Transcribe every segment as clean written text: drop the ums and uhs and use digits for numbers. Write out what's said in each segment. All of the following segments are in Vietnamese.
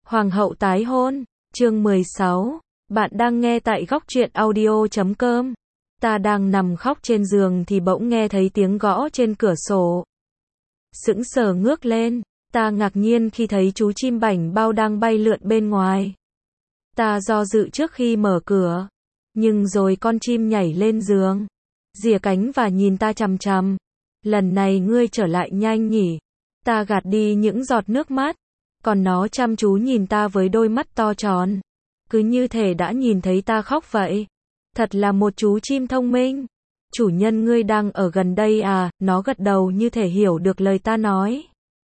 Hoàng hậu tái hôn, chương 16. Bạn đang nghe tại góc truyện audio.com. Ta đang nằm khóc trên giường thì bỗng nghe thấy tiếng gõ trên cửa sổ. Sững sờ ngước lên, ta ngạc nhiên khi thấy chú chim bảnh bao đang bay lượn bên ngoài. Ta do dự trước khi mở cửa, nhưng rồi con chim nhảy lên giường, rìa cánh và nhìn ta chằm chằm. Lần này ngươi trở lại nhanh nhỉ? Ta gạt đi những giọt nước mắt, còn nó chăm chú nhìn ta với đôi mắt to tròn, cứ như thể đã nhìn thấy ta khóc vậy. Thật là một chú chim thông minh. Chủ nhân ngươi đang ở gần đây à? Nó gật đầu như thể hiểu được lời ta nói.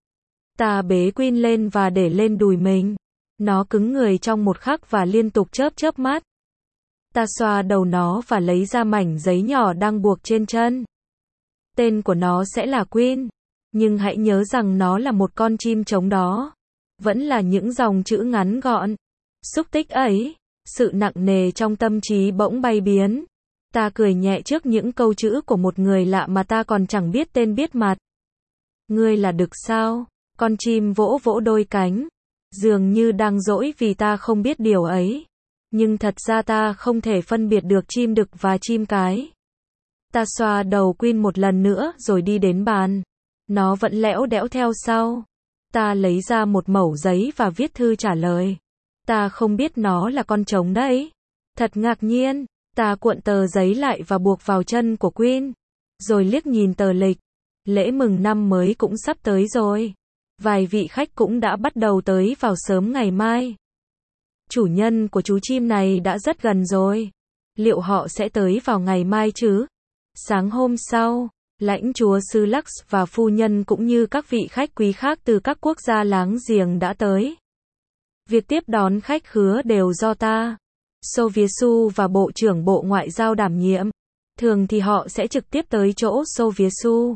Ta bế Queen lên và để lên đùi mình. Nó cứng người trong một khắc và liên tục chớp chớp mắt. Ta xoa đầu nó và lấy ra mảnh giấy nhỏ đang buộc trên chân. Tên của nó sẽ là Queen, nhưng hãy nhớ rằng nó là một con chim trống đó. Vẫn là những dòng chữ ngắn gọn. Xúc tích ấy, sự nặng nề trong tâm trí bỗng bay biến. Ta cười nhẹ trước những câu chữ của một người lạ mà ta còn chẳng biết tên biết mặt. Ngươi là đực sao? Con chim vỗ vỗ đôi cánh, dường như đang dỗi vì ta không biết điều ấy. Nhưng thật ra ta không thể phân biệt được chim đực và chim cái. Ta xoa đầu Queen một lần nữa rồi đi đến bàn. Nó vẫn lẽo đẽo theo sau. Ta lấy ra một mẩu giấy và viết thư trả lời. Ta không biết nó là con trống đấy. Thật ngạc nhiên, ta cuộn tờ giấy lại và buộc vào chân của Queen. Rồi liếc nhìn tờ lịch. Lễ mừng năm mới cũng sắp tới rồi. Vài vị khách cũng đã bắt đầu tới vào sớm ngày mai. Chủ nhân của chú chim này đã rất gần rồi. Liệu họ sẽ tới vào ngày mai chứ? Sáng hôm sau, lãnh chúa xứ Lux và phu nhân cũng như các vị khách quý khác từ các quốc gia láng giềng đã tới. Việc tiếp đón khách khứa đều do ta, Soviesu và Bộ trưởng Bộ Ngoại giao đảm nhiệm. Thường thì họ sẽ trực tiếp tới chỗ Soviesu.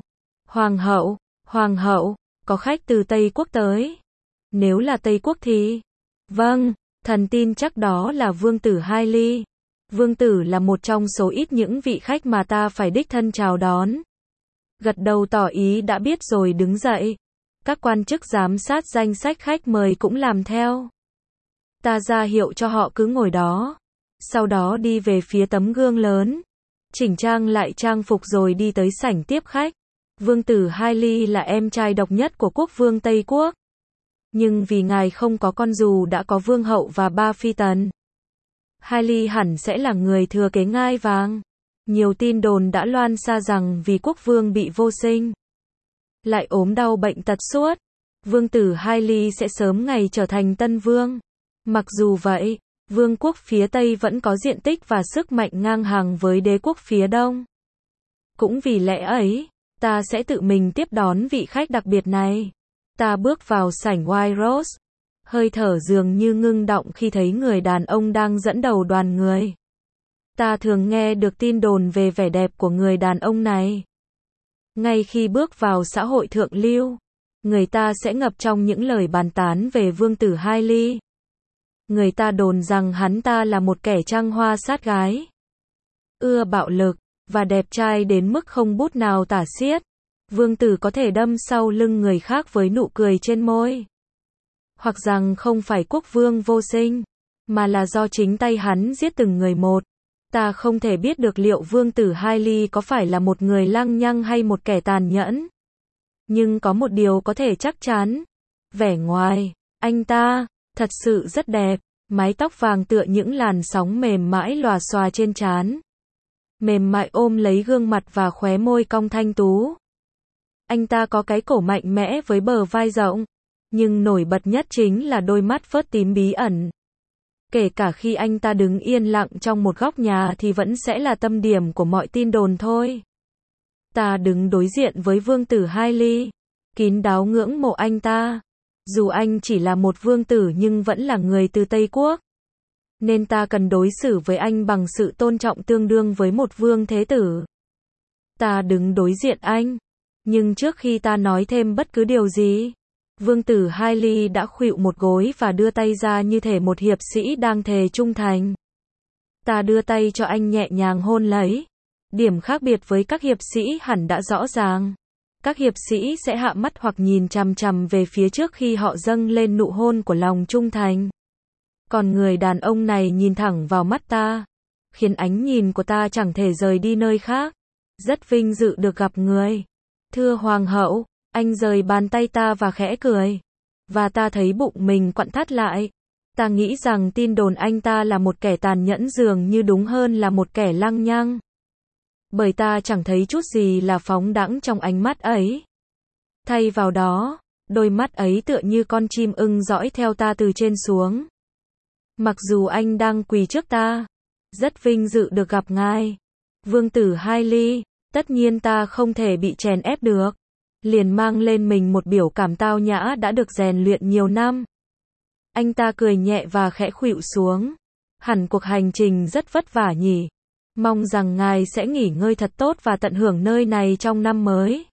Hoàng hậu, có khách từ Tây Quốc tới. Nếu là Tây Quốc thì... Vâng, thần tin chắc đó là vương tử Hailey. Vương tử là một trong số ít những vị khách mà ta phải đích thân chào đón. Gật đầu tỏ ý đã biết rồi đứng dậy. Các quan chức giám sát danh sách khách mời cũng làm theo. Ta ra hiệu cho họ cứ ngồi đó. Sau đó đi về phía tấm gương lớn. Chỉnh trang lại trang phục rồi đi tới sảnh tiếp khách. Vương tử Hailey là em trai độc nhất của quốc vương Tây Quốc. Nhưng vì ngài không có con dù đã có vương hậu và 3 phi tần. Hailey hẳn sẽ là người thừa kế ngai vàng. Nhiều tin đồn đã loan xa rằng vì quốc vương bị vô sinh, lại ốm đau bệnh tật suốt, vương tử Hailey sẽ sớm ngày trở thành tân vương. Mặc dù vậy, vương quốc phía Tây vẫn có diện tích và sức mạnh ngang hàng với đế quốc phía Đông. Cũng vì lẽ ấy, ta sẽ tự mình tiếp đón vị khách đặc biệt này. Ta bước vào sảnh White Rose. Hơi thở dường như ngưng đọng khi thấy người đàn ông đang dẫn đầu đoàn người. Ta thường nghe được tin đồn về vẻ đẹp của người đàn ông này. Ngay khi bước vào xã hội thượng lưu, người ta sẽ ngập trong những lời bàn tán về vương tử Hailey. Người ta đồn rằng hắn ta là một kẻ trăng hoa sát gái, ưa bạo lực, và đẹp trai đến mức không bút nào tả xiết. Vương tử có thể đâm sau lưng người khác với nụ cười trên môi. Hoặc rằng không phải quốc vương vô sinh, mà là do chính tay hắn giết từng người một. Ta không thể biết được liệu vương tử Hailey có phải là một người lăng nhăng hay một kẻ tàn nhẫn. Nhưng có một điều có thể chắc chắn. Vẻ ngoài, anh ta, thật sự rất đẹp. Mái tóc vàng tựa những làn sóng mềm mãi lòa xòa trên trán. Mềm mại ôm lấy gương mặt và khóe môi cong thanh tú. Anh ta có cái cổ mạnh mẽ với bờ vai rộng. Nhưng nổi bật nhất chính là đôi mắt phớt tím bí ẩn. Kể cả khi anh ta đứng yên lặng trong một góc nhà thì vẫn sẽ là tâm điểm của mọi tin đồn thôi. Ta đứng đối diện với vương tử Hailey, kín đáo ngưỡng mộ anh ta. Dù anh chỉ là một vương tử nhưng vẫn là người từ Tây Quốc. Nên ta cần đối xử với anh bằng sự tôn trọng tương đương với một vương thế tử. Ta đứng đối diện anh. Nhưng trước khi ta nói thêm bất cứ điều gì, vương tử Hailey đã khuỵu một gối và đưa tay ra như thể một hiệp sĩ đang thề trung thành. Ta đưa tay cho anh nhẹ nhàng hôn lấy. Điểm khác biệt với các hiệp sĩ hẳn đã rõ ràng. Các hiệp sĩ sẽ hạ mắt hoặc nhìn chằm chằm về phía trước khi họ dâng lên nụ hôn của lòng trung thành. Còn người đàn ông này nhìn thẳng vào mắt ta, khiến ánh nhìn của ta chẳng thể rời đi nơi khác. Rất vinh dự được gặp người. Thưa hoàng hậu, anh rời bàn tay ta và khẽ cười. Và ta thấy bụng mình quặn thắt lại. Ta nghĩ rằng tin đồn anh ta là một kẻ tàn nhẫn dường như đúng hơn là một kẻ lăng nhăng. Bởi ta chẳng thấy chút gì là phóng đãng trong ánh mắt ấy. Thay vào đó, đôi mắt ấy tựa như con chim ưng dõi theo ta từ trên xuống. Mặc dù anh đang quỳ trước ta, rất vinh dự được gặp ngài. Vương tử Hailey, tất nhiên ta không thể bị chèn ép được. Liền mang lên mình một biểu cảm tao nhã đã được rèn luyện nhiều năm. Anh ta cười nhẹ và khẽ khuỵu xuống. Hẳn cuộc hành trình rất vất vả nhỉ. Mong rằng ngài sẽ nghỉ ngơi thật tốt và tận hưởng nơi này trong năm mới.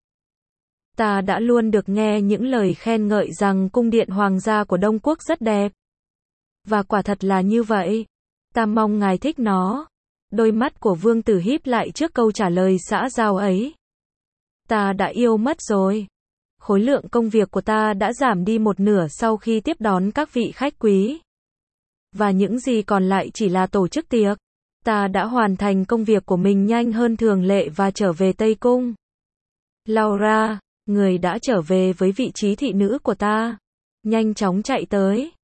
Ta đã luôn được nghe những lời khen ngợi rằng cung điện hoàng gia của Đông Quốc rất đẹp. Và quả thật là như vậy. Ta mong ngài thích nó. Đôi mắt của vương tử híp lại trước câu trả lời xã giao ấy. Ta đã yêu mất rồi. Khối lượng công việc của ta đã giảm đi một nửa sau khi tiếp đón các vị khách quý. Và những gì còn lại chỉ là tổ chức tiệc. Ta đã hoàn thành công việc của mình nhanh hơn thường lệ và trở về Tây Cung. Laura, người đã trở về với vị trí thị nữ của ta. Nhanh chóng chạy tới.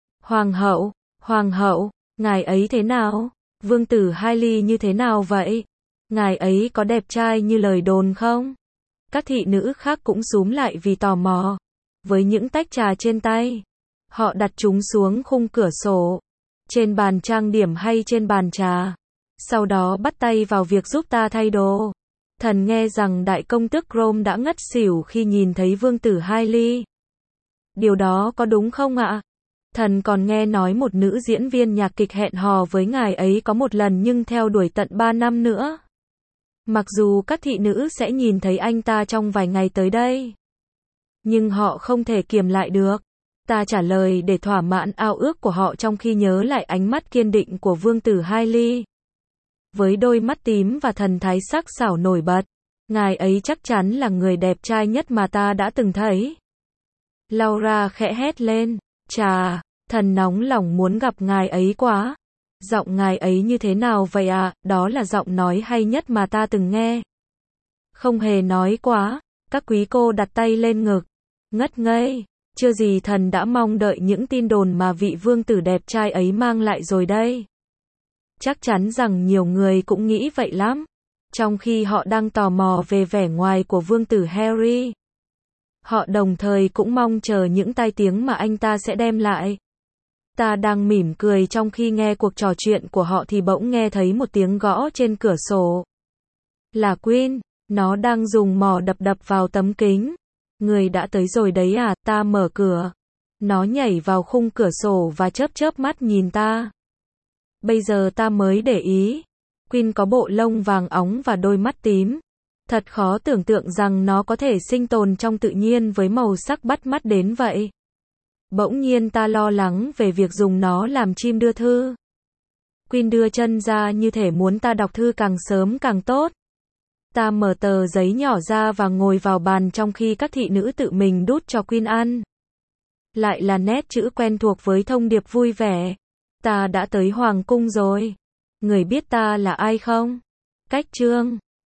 Hoàng hậu, ngài ấy thế nào? Vương tử Hailey như thế nào vậy? Ngài ấy có đẹp trai như lời đồn không? Các thị nữ khác cũng xúm lại vì tò mò. Với những tách trà trên tay, họ đặt chúng xuống khung cửa sổ, trên bàn trang điểm hay trên bàn trà. Sau đó bắt tay vào việc giúp ta thay đồ. Thần nghe rằng đại công tước Rome đã ngất xỉu khi nhìn thấy vương tử Hailey. Điều đó có đúng không ạ? Thần còn nghe nói một nữ diễn viên nhạc kịch hẹn hò với ngài ấy có một lần nhưng theo đuổi tận 3 năm nữa. Mặc dù các thị nữ sẽ nhìn thấy anh ta trong vài ngày tới đây, nhưng họ không thể kiềm lại được. Ta trả lời để thỏa mãn ao ước của họ trong khi nhớ lại ánh mắt kiên định của vương tử Hailey. Với đôi mắt tím và thần thái sắc sảo nổi bật, ngài ấy chắc chắn là người đẹp trai nhất mà ta đã từng thấy. Laura khẽ hét lên, chà, thần nóng lòng muốn gặp ngài ấy quá. Giọng ngài ấy như thế nào vậy ạ? Đó là giọng nói hay nhất mà ta từng nghe. Không hề nói quá. Các quý cô đặt tay lên ngực. Ngất ngây. Chưa gì thần đã mong đợi những tin đồn mà vị vương tử đẹp trai ấy mang lại rồi đây. Chắc chắn rằng nhiều người cũng nghĩ vậy lắm. Trong khi họ đang tò mò về vẻ ngoài của vương tử Harry, họ đồng thời cũng mong chờ những tai tiếng mà anh ta sẽ đem lại. Ta đang mỉm cười trong khi nghe cuộc trò chuyện của họ thì bỗng nghe thấy một tiếng gõ trên cửa sổ. Là Queen, nó đang dùng mỏ đập vào tấm kính. Người đã tới rồi đấy à? Ta mở cửa. Nó nhảy vào khung cửa sổ và chớp mắt nhìn ta. Bây giờ ta mới để ý. Queen có bộ lông vàng óng và đôi mắt tím. Thật khó tưởng tượng rằng nó có thể sinh tồn trong tự nhiên với màu sắc bắt mắt đến vậy. Bỗng nhiên ta lo lắng về việc dùng nó làm chim đưa thư. Queen đưa chân ra như thể muốn ta đọc thư càng sớm càng tốt. Ta mở tờ giấy nhỏ ra và ngồi vào bàn trong khi các thị nữ tự mình đút cho Queen ăn. Lại là nét chữ quen thuộc với thông điệp vui vẻ. Ta đã tới hoàng cung rồi. Người biết ta là ai không? Cách chương